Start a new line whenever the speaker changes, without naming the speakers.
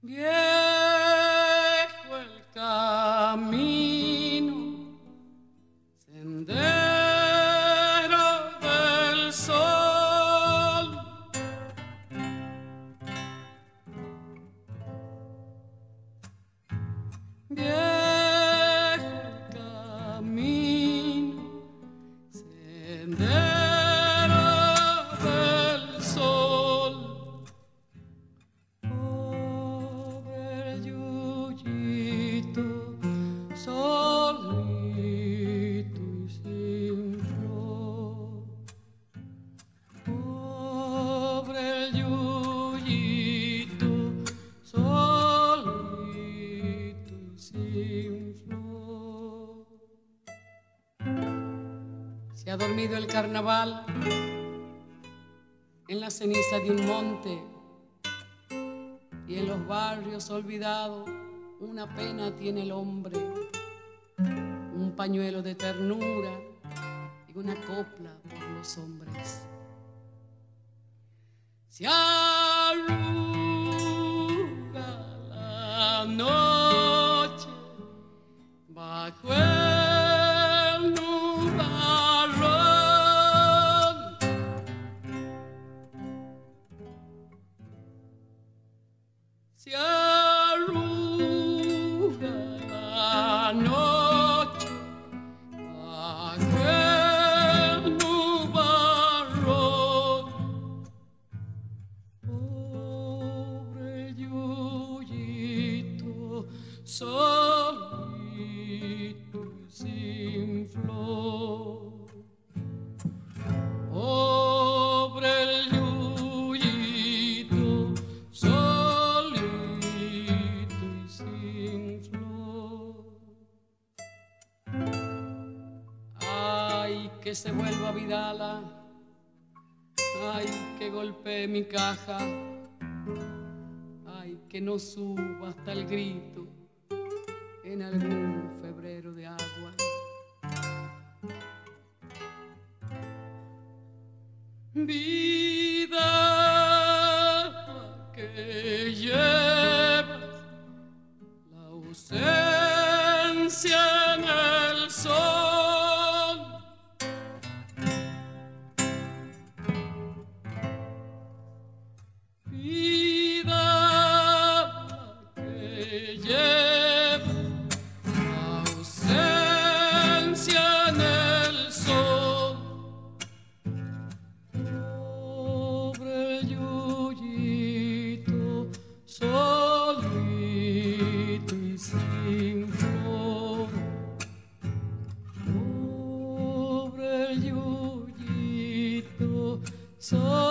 Viejo el camino, sendero del sol. Viejo el camino, sendero del sol. Solito y sin flor, pobre el yuyito, solito y sin flor. Se ha dormido el carnaval en la ceniza de un monte y en los barrios olvidados una pena tiene el hombre, un pañuelo de ternura y una copla por los hombres. Se arruga la noche bajo el nubarrón. Se arruga la noche bajo el nubarrón. Pobre yuyito, solito y sin flor. Pobre el yuyito, solito y sin flor. Ay, que se vuelva Vidala, ay, que golpee mi caja, ay, que no suba hasta el grito en algún febrero de agua. Vida que llevas la ausencia en el sol. Vida que llevas la ausencia en el sol. Pobre yuyito, solito y sin flor. Pobre yuyito, solito